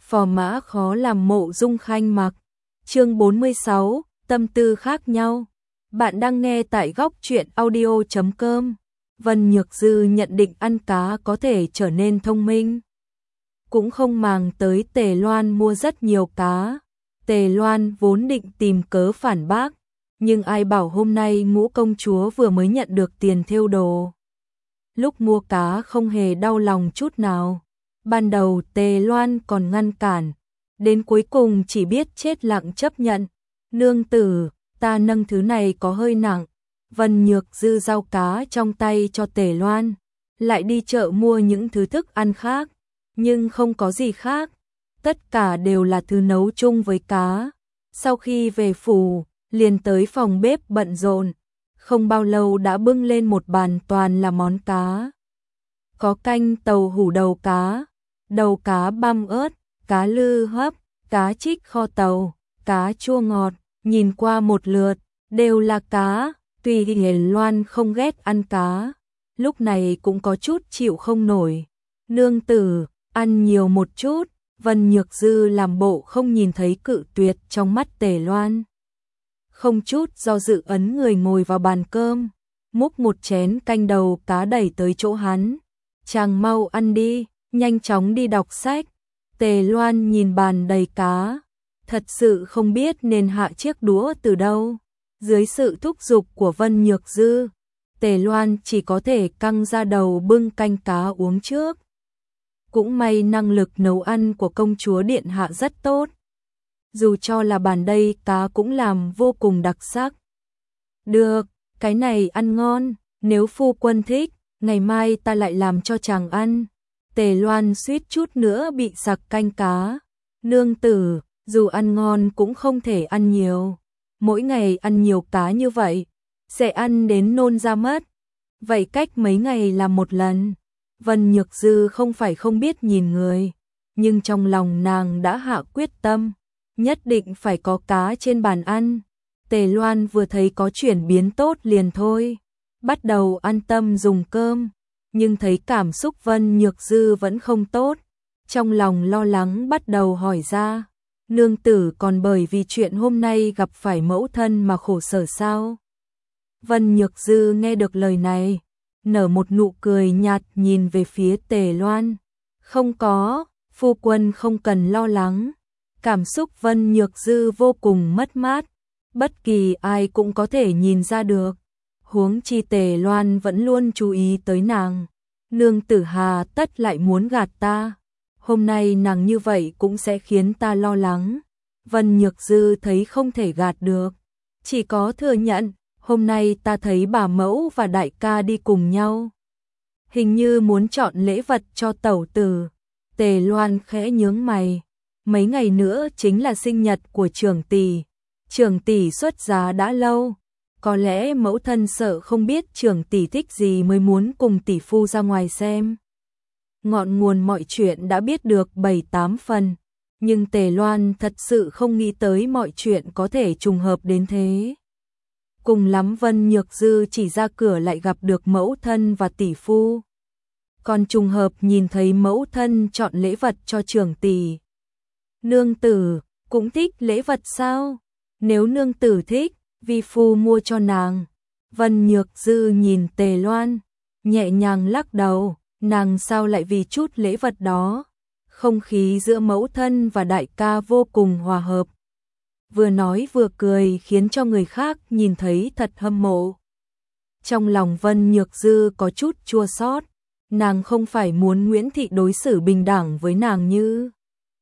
Phò mã khó làm Mộ Dung Khanh mặc. Chương 46, tâm tư khác nhau. Bạn đang nghe tại góc truyện audio.com. Vân Nhược Dư nhận định ăn cá có thể trở nên thông minh. Cũng không màng tới Tề Loan mua rất nhiều cá. Tề Loan vốn định tìm cớ phản bác, nhưng ai bảo hôm nay Ngũ công chúa vừa mới nhận được tiền thêu đồ. Lúc mua cá không hề đau lòng chút nào. Ban đầu Tề Loan còn ngăn cản, đến cuối cùng chỉ biết chết lặng chấp nhận. Nương tử, ta nâng thứ này có hơi nặng. Vân Nhược Dư giao cá trong tay cho Tề Loan, lại đi chợ mua những thứ thức ăn khác, nhưng không có gì khác. Tất cả đều là thứ nấu chung với cá. Sau khi về phủ, liền tới phòng bếp bận rộn. Không bao lâu đã bưng lên một bàn toàn là món cá. Có canh tàu hủ đầu cá băm ớt, cá lư hấp, cá trích kho tàu, cá chua ngọt, nhìn qua một lượt, đều là cá. Tuy Hiền Loan không ghét ăn cá, lúc này cũng có chút chịu không nổi. Nương tử, ăn nhiều một chút. Vân Nhược Dư làm bộ không nhìn thấy cự tuyệt trong mắt Tề Loan. Không chút do dự ấn người ngồi vào bàn cơm, múc một chén canh đầu cá đẩy tới chỗ hắn. Chàng mau ăn đi, nhanh chóng đi đọc sách. Tề Loan nhìn bàn đầy cá, thật sự không biết nên hạ chiếc đũa từ đâu. Dưới sự thúc giục của Vân Nhược Dư, Tề Loan chỉ có thể căng ra đầu bưng canh cá uống trước. Cũng may năng lực nấu ăn của công chúa điện hạ rất tốt. Dù cho là bàn đây cá cũng làm vô cùng đặc sắc. Được, cái này ăn ngon, nếu phu quân thích, ngày mai ta lại làm cho chàng ăn. Tề Loan suýt chút nữa bị sặc canh cá. Nương tử, dù ăn ngon cũng không thể ăn nhiều. Mỗi ngày ăn nhiều cá như vậy, sẽ ăn đến nôn ra mất. Vậy cách mấy ngày làm một lần. Vân Nhược Dư không phải không biết nhìn người, nhưng trong lòng nàng đã hạ quyết tâm, nhất định phải có cá trên bàn ăn. Tề Loan vừa thấy có chuyển biến tốt liền thôi, bắt đầu an tâm dùng cơm, nhưng thấy cảm xúc Vân Nhược Dư vẫn không tốt, trong lòng lo lắng bắt đầu hỏi ra. Nương tử còn bởi vì chuyện hôm nay gặp phải mẫu thân mà khổ sở sao? Vân Nhược Dư nghe được lời này, nở một nụ cười nhạt nhìn về phía Tề Loan. Không có, phu quân không cần lo lắng. Cảm xúc Vân Nhược Dư vô cùng mất mát, bất kỳ ai cũng có thể nhìn ra được. Huống chi Tề Loan vẫn luôn chú ý tới nàng. Nương tử hà tất lại muốn gạt ta. Hôm nay nàng như vậy cũng sẽ khiến ta lo lắng. Vân Nhược Dư thấy không thể gạt được, chỉ có thừa nhận. Hôm nay ta thấy bà mẫu và đại ca đi cùng nhau, hình như muốn chọn lễ vật cho tẩu tử. Tề Loan khẽ nhướng mày. Mấy ngày nữa chính là sinh nhật của trưởng tỷ. Trưởng tỷ xuất giá đã lâu, có lẽ mẫu thân sợ không biết trưởng tỷ thích gì mới muốn cùng tỷ phu ra ngoài xem. Ngọn nguồn mọi chuyện đã biết được 7-8 phần, nhưng Tề Loan thật sự không nghĩ tới mọi chuyện có thể trùng hợp đến thế. Cùng lắm Vân Nhược Dư chỉ ra cửa lại gặp được mẫu thân và tỷ phu. Còn trùng hợp nhìn thấy mẫu thân chọn lễ vật cho trưởng tỷ. Nương tử, cũng thích lễ vật sao? Nếu nương tử thích, vi phu mua cho nàng. Vân Nhược Dư nhìn Tề Loan, nhẹ nhàng lắc đầu, nàng sao lại vì chút lễ vật đó? Không khí giữa mẫu thân và đại ca vô cùng hòa hợp. Vừa nói vừa cười khiến cho người khác nhìn thấy thật hâm mộ. Trong lòng Vân Nhược Dư có chút chua xót, nàng không phải muốn Nguyễn Thị đối xử bình đẳng với nàng như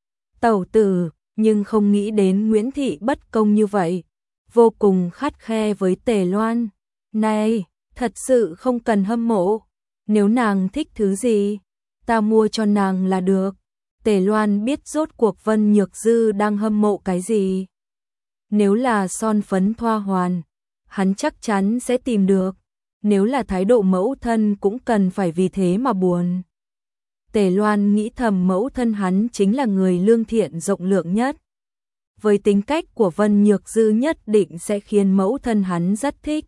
tẩu tử, nhưng không nghĩ đến Nguyễn Thị bất công như vậy, vô cùng khắt khe với Tề Loan. Này, thật sự không cần hâm mộ, nếu nàng thích thứ gì, ta mua cho nàng là được. Tề Loan biết rốt cuộc Vân Nhược Dư đang hâm mộ cái gì. Nếu là son phấn thoa hoàn, hắn chắc chắn sẽ tìm được. Nếu là thái độ mẫu thân cũng cần phải vì thế mà buồn. Tề Loan nghĩ thầm mẫu thân hắn chính là người lương thiện rộng lượng nhất. Với tính cách của Vân Nhược Dư nhất định sẽ khiến mẫu thân hắn rất thích.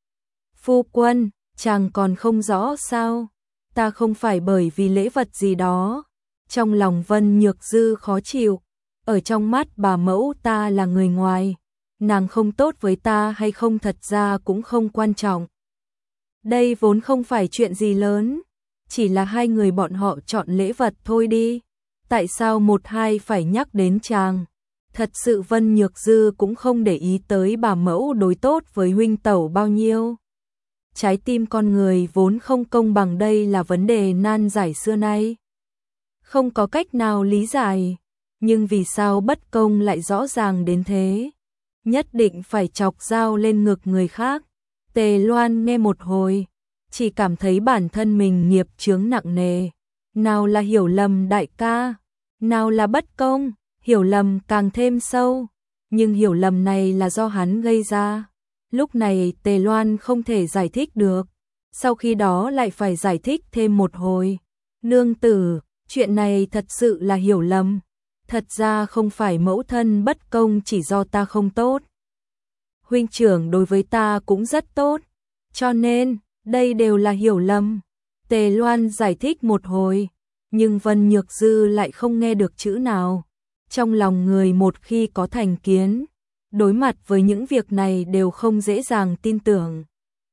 Phu quân, chàng còn không rõ sao? Ta không phải bởi vì lễ vật gì đó, Trong lòng Vân Nhược Dư khó chịu, ở trong mắt bà mẫu ta là người ngoài, nàng không tốt với ta hay không thật ra cũng không quan trọng. Đây vốn không phải chuyện gì lớn, chỉ là hai người bọn họ chọn lễ vật thôi đi. Tại sao một hai phải nhắc đến chàng? Thật sự Vân Nhược Dư cũng không để ý tới bà mẫu đối tốt với huynh tẩu bao nhiêu. Trái tim con người vốn không công bằng, đây là vấn đề nan giải xưa nay. Không có cách nào lý giải, nhưng vì sao bất công lại rõ ràng đến thế? Nhất định phải chọc dao lên ngực người khác. Tề Loan nghe một hồi, chỉ cảm thấy bản thân mình nghiệp chướng nặng nề. Nào là hiểu lầm đại ca, nào là bất công, hiểu lầm càng thêm sâu. Nhưng hiểu lầm này là do hắn gây ra. Lúc này Tề Loan không thể giải thích được. Sau khi đó lại phải giải thích thêm một hồi. Nương tử, chuyện này thật sự là hiểu lầm. Thật ra không phải mẫu thân bất công, chỉ do ta không tốt. Huynh trưởng đối với ta cũng rất tốt. Cho nên, đây đều là hiểu lầm. Tề Loan giải thích một hồi, nhưng Vân Nhược Dư lại không nghe được chữ nào. Trong lòng người một khi có thành kiến, đối mặt với những việc này đều không dễ dàng tin tưởng.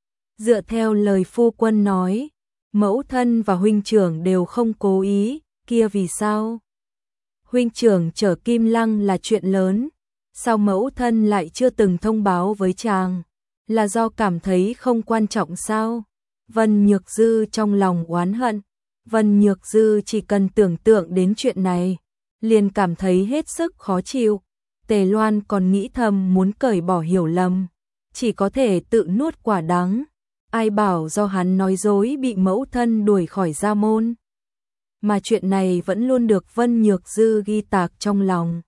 Dựa theo lời phu quân nói, mẫu thân và huynh trưởng đều không cố ý, kia vì sao? Huynh trưởng chở Kim Lăng là chuyện lớn, sao mẫu thân lại chưa từng thông báo với chàng? Là do cảm thấy không quan trọng sao? Vân Nhược Dư trong lòng oán hận. Vân Nhược Dư chỉ cần tưởng tượng đến chuyện này, liền cảm thấy hết sức khó chịu. Tề Loan còn nghĩ thầm muốn cởi bỏ hiểu lầm, chỉ có thể tự nuốt quả đắng. Ai bảo do hắn nói dối bị mẫu thân đuổi khỏi gia môn. Mà chuyện này vẫn luôn được Vân Nhược Dư ghi tạc trong lòng.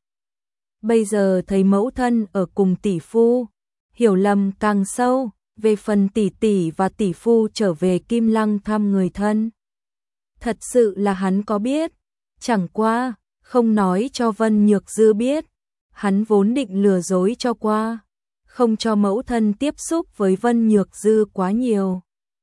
Bây giờ thấy mẫu thân ở cùng tỷ phu, hiểu lầm càng sâu. Về phần tỷ tỷ và tỷ phu trở về Kim Lăng thăm người thân, thật sự là hắn có biết, chẳng qua không nói cho Vân Nhược Dư biết. Hắn vốn định lừa dối cho qua, không cho mẫu thân tiếp xúc với Vân Nhược Dư quá nhiều.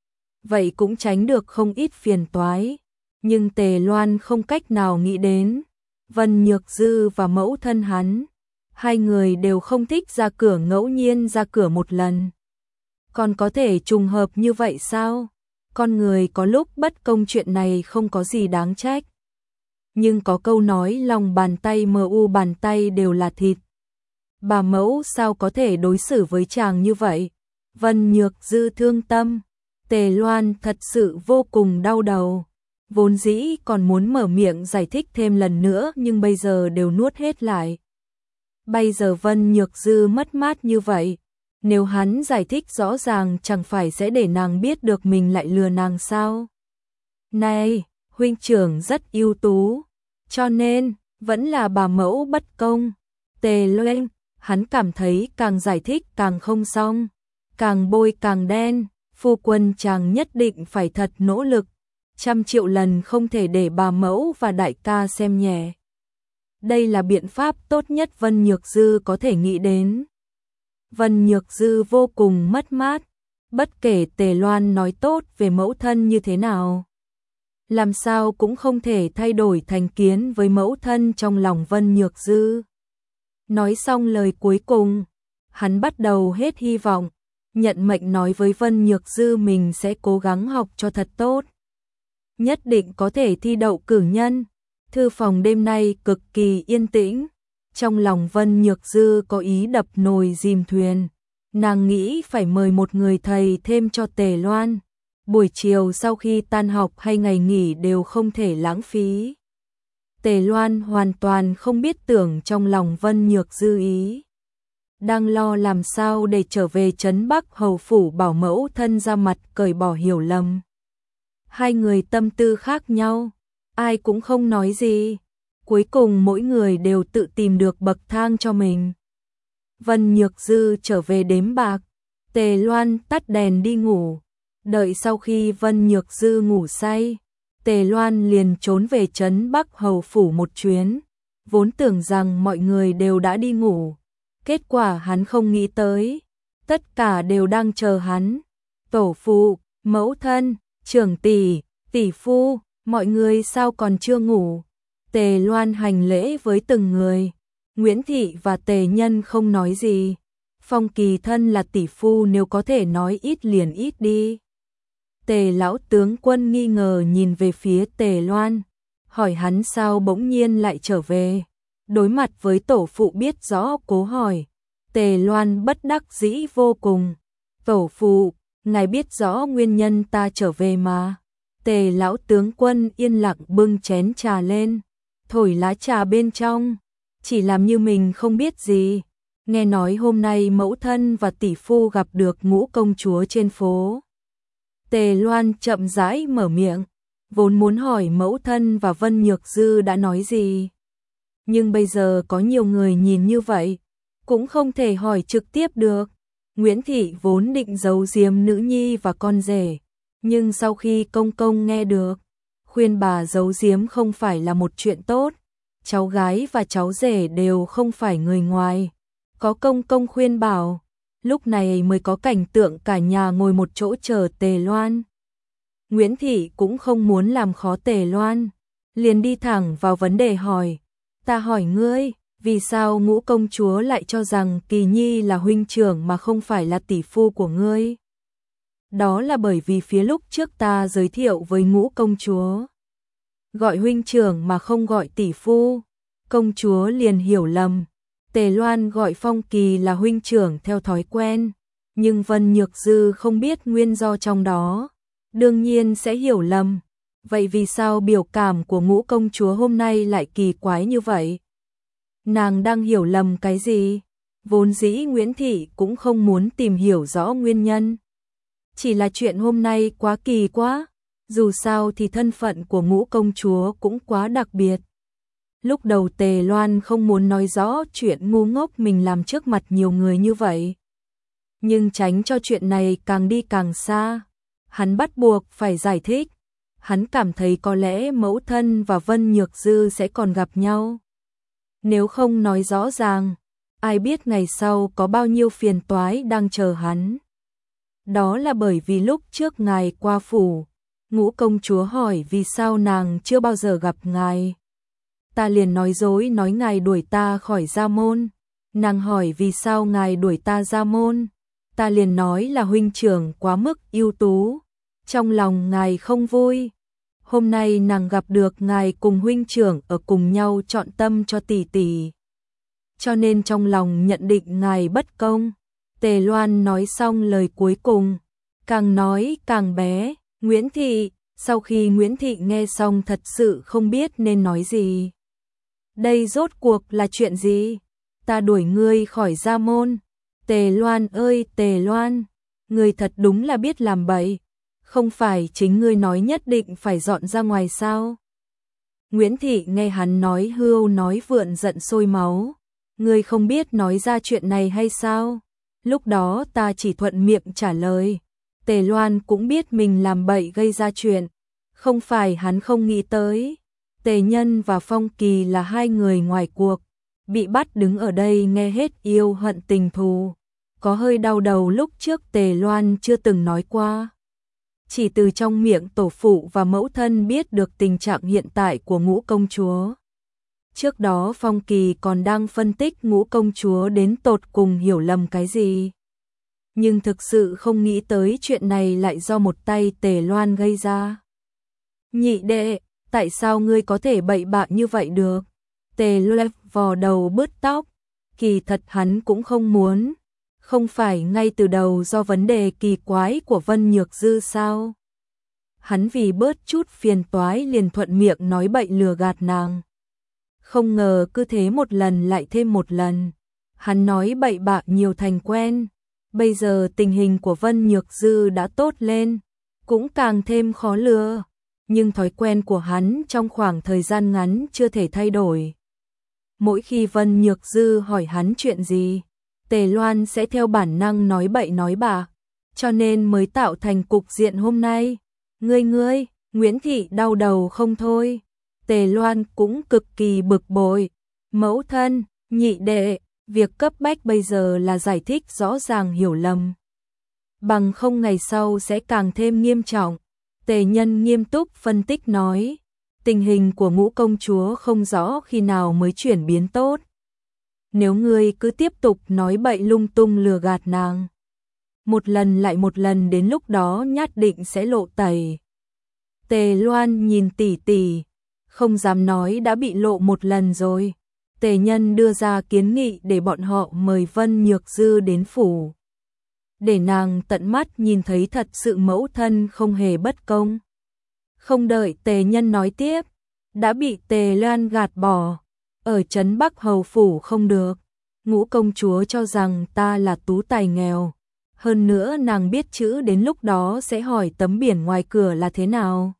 Vậy cũng tránh được không ít phiền toái. Nhưng Tề Loan không cách nào nghĩ đến, Vân Nhược Dư và mẫu thân hắn, hai người đều không thích ra cửa, ngẫu nhiên ra cửa một lần. Còn có thể trùng hợp như vậy sao? Con người có lúc bất công, chuyện này không có gì đáng trách. Nhưng có câu nói lòng bàn tay mu bàn tay đều là thịt. Bà mẫu sao có thể đối xử với chàng như vậy? Vân Nhược Dư thương tâm. Tề Loan thật sự vô cùng đau đầu. Vốn dĩ còn muốn mở miệng giải thích thêm lần nữa, nhưng bây giờ đều nuốt hết lại. Bây giờ Vân Nhược Dư mất mát như vậy, nếu hắn giải thích rõ ràng chẳng phải sẽ để nàng biết được mình lại lừa nàng sao? Này, huynh trưởng rất ưu tú, cho nên vẫn là bà mẫu bất công. Tề Loan, hắn cảm thấy càng giải thích càng không xong, càng bôi càng đen. Phu quân chàng nhất định phải thật nỗ lực, 100 triệu lần không thể để bà mẫu và đại ca xem nhẹ. Đây là biện pháp tốt nhất Vân Nhược Dư có thể nghĩ đến. Vân Nhược Dư vô cùng mất mát, bất kể Tề Loan nói tốt về mẫu thân như thế nào, làm sao cũng không thể thay đổi thành kiến với mẫu thân trong lòng Vân Nhược Dư. Nói xong lời cuối cùng, hắn bắt đầu hết hy vọng, nhận mệnh nói với Vân Nhược Dư mình sẽ cố gắng học cho thật tốt, nhất định có thể thi đậu cử nhân. Thư phòng đêm nay cực kỳ yên tĩnh. Trong lòng Vân Nhược Dư có ý đập nồi dìm thuyền. Nàng nghĩ phải mời một người thầy thêm cho Tề Loan. Buổi chiều sau khi tan học hay ngày nghỉ đều không thể lãng phí. Tề Loan hoàn toàn không biết tưởng trong lòng Vân Nhược Dư ý. Đang lo làm sao để trở về trấn Bắc hầu phủ bảo mẫu thân ra mặt cởi bỏ hiểu lầm. Hai người tâm tư khác nhau, ai cũng không nói gì. Cuối cùng mỗi người đều tự tìm được bậc thang cho mình. Vân Nhược Dư trở về đếm bạc, Tề Loan tắt đèn đi ngủ. Đợi sau khi Vân Nhược Dư ngủ say, Tề Loan liền trốn về trấn Bắc hầu phủ một chuyến. Vốn tưởng rằng mọi người đều đã đi ngủ, kết quả hắn không nghĩ tới, tất cả đều đang chờ hắn. Tổ phụ, mẫu thân, trưởng tỷ, tỷ phu, mọi người sao còn chưa ngủ? Tề Loan hành lễ với từng người. Nguyễn Thị và Tề Nhân không nói gì. Phong Kỳ thân là tỷ phu, nếu có thể nói ít liền ít đi. Tề lão tướng quân nghi ngờ nhìn về phía Tề Loan, hỏi hắn sao bỗng nhiên lại trở về. Đối mặt với tổ phụ biết rõ cố hỏi, Tề Loan bất đắc dĩ vô cùng. Tổ phụ, ngài biết rõ nguyên nhân ta trở về mà. Tề lão tướng quân yên lặng bưng chén trà lên, thổi lá trà bên trong, chỉ làm như mình không biết gì. Nghe nói hôm nay mẫu thân và tỷ phu gặp được Ngũ công chúa trên phố. Tề Loan chậm rãi mở miệng, vốn muốn hỏi mẫu thân và Vân Nhược Dư đã nói gì. Nhưng bây giờ có nhiều người nhìn như vậy, cũng không thể hỏi trực tiếp được. Nguyễn Thị vốn định giấu giếm nữ nhi và con rể, nhưng sau khi công công nghe được, khuyên bà giấu giếm không phải là một chuyện tốt. Cháu gái và cháu rể đều không phải người ngoài. Có công công khuyên bảo, lúc này mới có cảnh tượng cả nhà ngồi một chỗ chờ Tề Loan. Nguyễn Thị cũng không muốn làm khó Tề Loan, liền đi thẳng vào vấn đề hỏi. Ta hỏi ngươi, vì sao Ngũ công chúa lại cho rằng Kỳ Nhi là huynh trưởng mà không phải là tỷ phu của ngươi? Đó là bởi vì phía lúc trước ta giới thiệu với Ngũ công chúa, gọi huynh trưởng mà không gọi tỷ phu, công chúa liền hiểu lầm. Tề Loan gọi Phong Kỳ là huynh trưởng theo thói quen, nhưng Vân Nhược Dư không biết nguyên do trong đó, đương nhiên sẽ hiểu lầm. Vậy vì sao biểu cảm của Ngũ công chúa hôm nay lại kỳ quái như vậy? Nàng đang hiểu lầm cái gì? Vốn dĩ Nguyễn Thị cũng không muốn tìm hiểu rõ nguyên nhân. Chỉ là chuyện hôm nay quá kỳ quá, dù sao thì thân phận của Ngũ công chúa cũng quá đặc biệt. Lúc đầu Tề Loan không muốn nói rõ chuyện ngu ngốc mình làm trước mặt nhiều người như vậy. Nhưng tránh cho chuyện này càng đi càng xa, hắn bắt buộc phải giải thích. Hắn cảm thấy có lẽ mẫu thân và Vân Nhược Dư sẽ còn gặp nhau. Nếu không nói rõ ràng, ai biết ngày sau có bao nhiêu phiền toái đang chờ hắn. Đó là bởi vì lúc trước ngài qua phủ, Ngũ công chúa hỏi vì sao nàng chưa bao giờ gặp ngài. Ta liền nói dối nói ngài đuổi ta khỏi gia môn. Nàng hỏi vì sao ngài đuổi ta ra môn. Ta liền nói là huynh trưởng quá mức ưu tú, trong lòng ngài không vui. Hôm nay nàng gặp được ngài cùng huynh trưởng ở cùng nhau chọn tâm cho tỷ tỷ, cho nên trong lòng nhận định ngài bất công. Tề Loan nói xong lời cuối cùng, càng nói càng bé. Nguyễn Thị, sau khi Nguyễn Thị nghe xong thật sự không biết nên nói gì. Đây rốt cuộc là chuyện gì? Ta đuổi ngươi khỏi gia môn. Tề Loan ơi Tề Loan, ngươi thật đúng là biết làm bậy. Không phải chính ngươi nói nhất định phải dọn ra ngoài sao? Nguyễn Thị nghe hắn nói hưu nói vượn giận sôi máu. Ngươi không biết nói ra chuyện này hay sao? Lúc đó ta chỉ thuận miệng trả lời. Tề Loan cũng biết mình làm bậy gây ra chuyện. Không phải hắn không nghĩ tới. Tề Nhân và Phong Kỳ là hai người ngoài cuộc, bị bắt đứng ở đây nghe hết yêu hận tình thù. Có hơi đau đầu lúc trước Tề Loan chưa từng nói qua. Chỉ từ trong miệng tổ phụ và mẫu thân biết được tình trạng hiện tại của Ngũ công chúa. Trước đó Phong Kỳ còn đang phân tích Ngũ công chúa đến tột cùng hiểu lầm cái gì. Nhưng thực sự không nghĩ tới chuyện này lại do một tay Tề Loan gây ra. Nhị đệ, tại sao ngươi có thể bậy bạ như vậy được? Tề Loan vò đầu bứt tóc, kỳ thật hắn cũng không muốn. Không phải ngay từ đầu do vấn đề kỳ quái của Vân Nhược Dư sao? Hắn vì bớt chút phiền toái liền thuận miệng nói bậy lừa gạt nàng. Không ngờ cứ thế một lần lại thêm một lần. Hắn nói bậy bạ nhiều thành quen. Bây giờ tình hình của Vân Nhược Dư đã tốt lên, cũng càng thêm khó lừa. Nhưng thói quen của hắn trong khoảng thời gian ngắn chưa thể thay đổi. Mỗi khi Vân Nhược Dư hỏi hắn chuyện gì, Tề Loan sẽ theo bản năng nói bậy nói bạ, cho nên mới tạo thành cục diện hôm nay. Ngươi, Nguyễn Thị đau đầu không thôi. Tề Loan cũng cực kỳ bực bội. Mẫu thân, nhị đệ, việc cấp bách bây giờ là giải thích rõ ràng hiểu lầm. Bằng không ngày sau sẽ càng thêm nghiêm trọng. Tề Nhân nghiêm túc phân tích nói. tình hình của Ngũ công chúa không rõ khi nào mới chuyển biến tốt. Nếu ngươi cứ tiếp tục nói bậy lung tung lừa gạt nàng, một lần lại một lần đến lúc đó nhất định sẽ lộ tẩy. Tề Loan nhìn tỷ tỷ, không dám nói đã bị lộ một lần rồi. Tề Nhân đưa ra kiến nghị để bọn họ mời Vân Nhược Dư đến phủ, để nàng tận mắt nhìn thấy thật sự mẫu thân không hề bất công. Không đợi Tề Nhân nói tiếp, đã bị Tề Loan gạt bỏ. Ở trấn Bắc Hầu phủ không được, Ngũ công chúa cho rằng ta là tú tài nghèo. Hơn nữa nàng biết chữ, đến lúc đó sẽ hỏi tấm biển ngoài cửa là thế nào.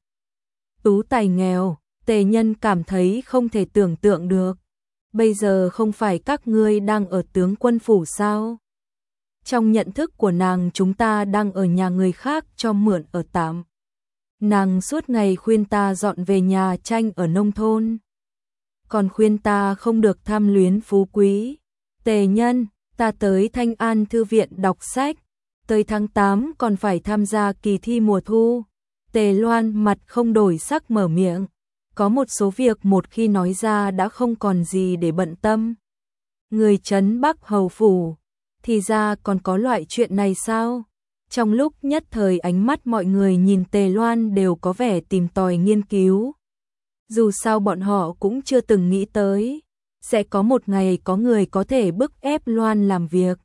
Tú tài nghèo, Tề Nhân cảm thấy không thể tưởng tượng được. Bây giờ không phải các ngươi đang ở tướng quân phủ sao? Trong nhận thức của nàng chúng ta đang ở nhà người khác cho mượn ở tạm. Nàng suốt ngày khuyên ta dọn về nhà tranh ở nông thôn, còn khuyên ta không được tham luyến phú quý. Tề Nhân, ta tới Thanh An Thư viện đọc sách, tới tháng 8 còn phải tham gia kỳ thi mùa thu. Tề Loan mặt không đổi sắc mở miệng. Có một số việc một khi nói ra đã không còn gì để bận tâm. Người trấn Bắc Hầu phủ, thì ra còn có loại chuyện này sao? Trong lúc nhất thời ánh mắt mọi người nhìn Tề Loan đều có vẻ tìm tòi nghiên cứu. Dù sao bọn họ cũng chưa từng nghĩ tới sẽ có một ngày có người có thể bức ép Loan làm việc.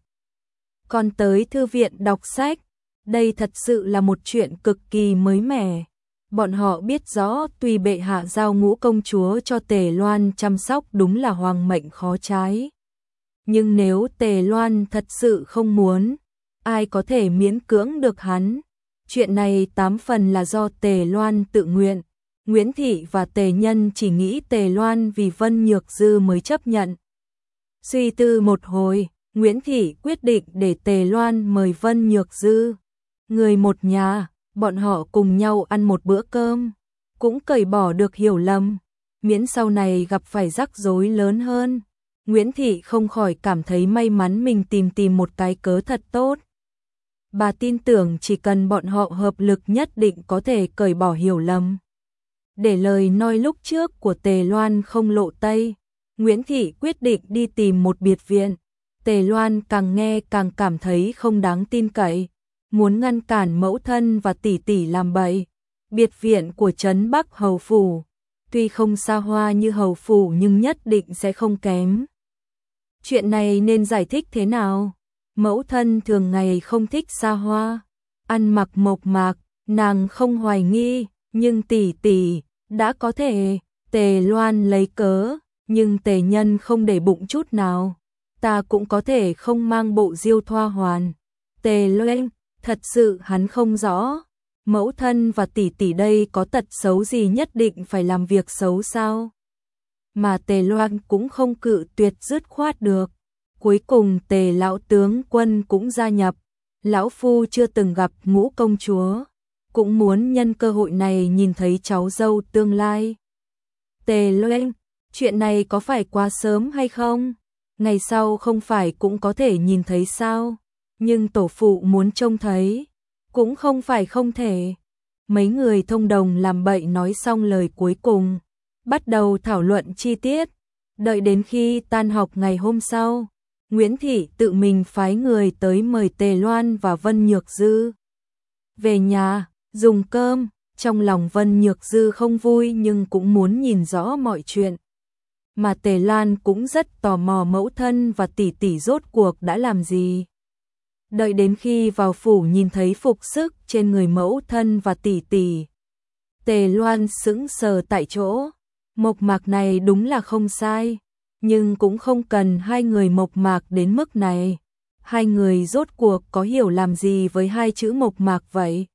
Còn tới thư viện đọc sách, đây thật sự là một chuyện cực kỳ mới mẻ. Bọn họ biết rõ tuy bệ hạ giao Ngũ công chúa cho Tề Loan chăm sóc đúng là hoàng mệnh khó trái. Nhưng nếu Tề Loan thật sự không muốn, ai có thể miễn cưỡng được hắn. Chuyện này 8 phần là do Tề Loan tự nguyện. Nguyễn Thị và Tề Nhân chỉ nghĩ Tề Loan vì Vân Nhược Dư mới chấp nhận. Suy tư một hồi, Nguyễn Thị quyết định để Tề Loan mời Vân Nhược Dư. Người một nhà, bọn họ cùng nhau ăn một bữa cơm, cũng cởi bỏ được hiểu lầm, miễn sau này gặp phải rắc rối lớn hơn. Nguyễn Thị không khỏi cảm thấy may mắn mình tìm một cái cớ thật tốt. Bà tin tưởng chỉ cần bọn họ hợp lực nhất định có thể cởi bỏ hiểu lầm. Để lời nói lúc trước của Tề Loan không lộ tây, Nguyễn Thị quyết định đi tìm một biệt viện. Tề Loan càng nghe càng cảm thấy không đáng tin cậy, muốn ngăn cản mẫu thân và tỷ tỷ làm bậy. Biệt viện của trấn Bắc Hầu phủ, tuy không xa hoa như Hầu phủ nhưng nhất định sẽ không kém. Chuyện này nên giải thích thế nào? Mẫu thân thường ngày không thích xa hoa, ăn mặc mộc mạc, nàng không hoài nghi, nhưng tỷ tỷ đã có thể. Tề Loan lấy cớ, nhưng Tề Nhân không để bụng chút nào. Ta cũng có thể không mang bộ diêu thoa hoàn. Tề Loan, thật sự hắn không rõ. Mẫu thân và tỷ tỷ đây có tật xấu gì nhất định phải làm việc xấu sao? Mà Tề Loan cũng không cự tuyệt dứt khoát được. Cuối cùng Tề lão tướng quân cũng gia nhập. Lão phu chưa từng gặp Ngũ công chúa, cũng muốn nhân cơ hội này nhìn thấy cháu dâu tương lai. Tề Loan, chuyện này có phải quá sớm hay không? Ngày sau không phải cũng có thể nhìn thấy sao? Nhưng tổ phụ muốn trông thấy, cũng không phải không thể. Mấy người thông đồng làm bậy nói xong lời cuối cùng, bắt đầu thảo luận chi tiết. Đợi đến khi tan học ngày hôm sau, Nguyễn Thị tự mình phái người tới mời Tề Loan và Vân Nhược Dư về nhà dùng cơm. Trong lòng Vân Nhược Dư không vui nhưng cũng muốn nhìn rõ mọi chuyện. Mà Tề Loan cũng rất tò mò mẫu thân và tỷ tỷ rốt cuộc đã làm gì. Đợi đến khi vào phủ nhìn thấy phục sức trên người mẫu thân và tỷ tỷ, Tề Loan sững sờ tại chỗ. Mộc mạc này đúng là không sai, nhưng cũng không cần hai người mộc mạc đến mức này. Hai người rốt cuộc có hiểu làm gì với hai chữ mộc mạc vậy?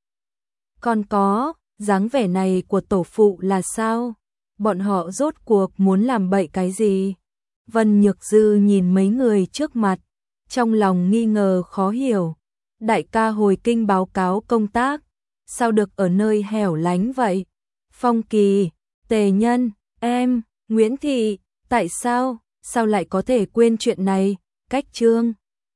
Còn có, dáng vẻ này của tổ phụ là sao? Bọn họ rốt cuộc muốn làm bậy cái gì? Vân Nhược Dư nhìn mấy người trước mặt, trong lòng nghi ngờ khó hiểu. Đại ca hồi kinh báo cáo công tác, sao được ở nơi hẻo lánh vậy? Phong Kỳ, Tề Nhân, em, Nguyễn Thị, tại sao lại có thể quên chuyện này? Cách Trương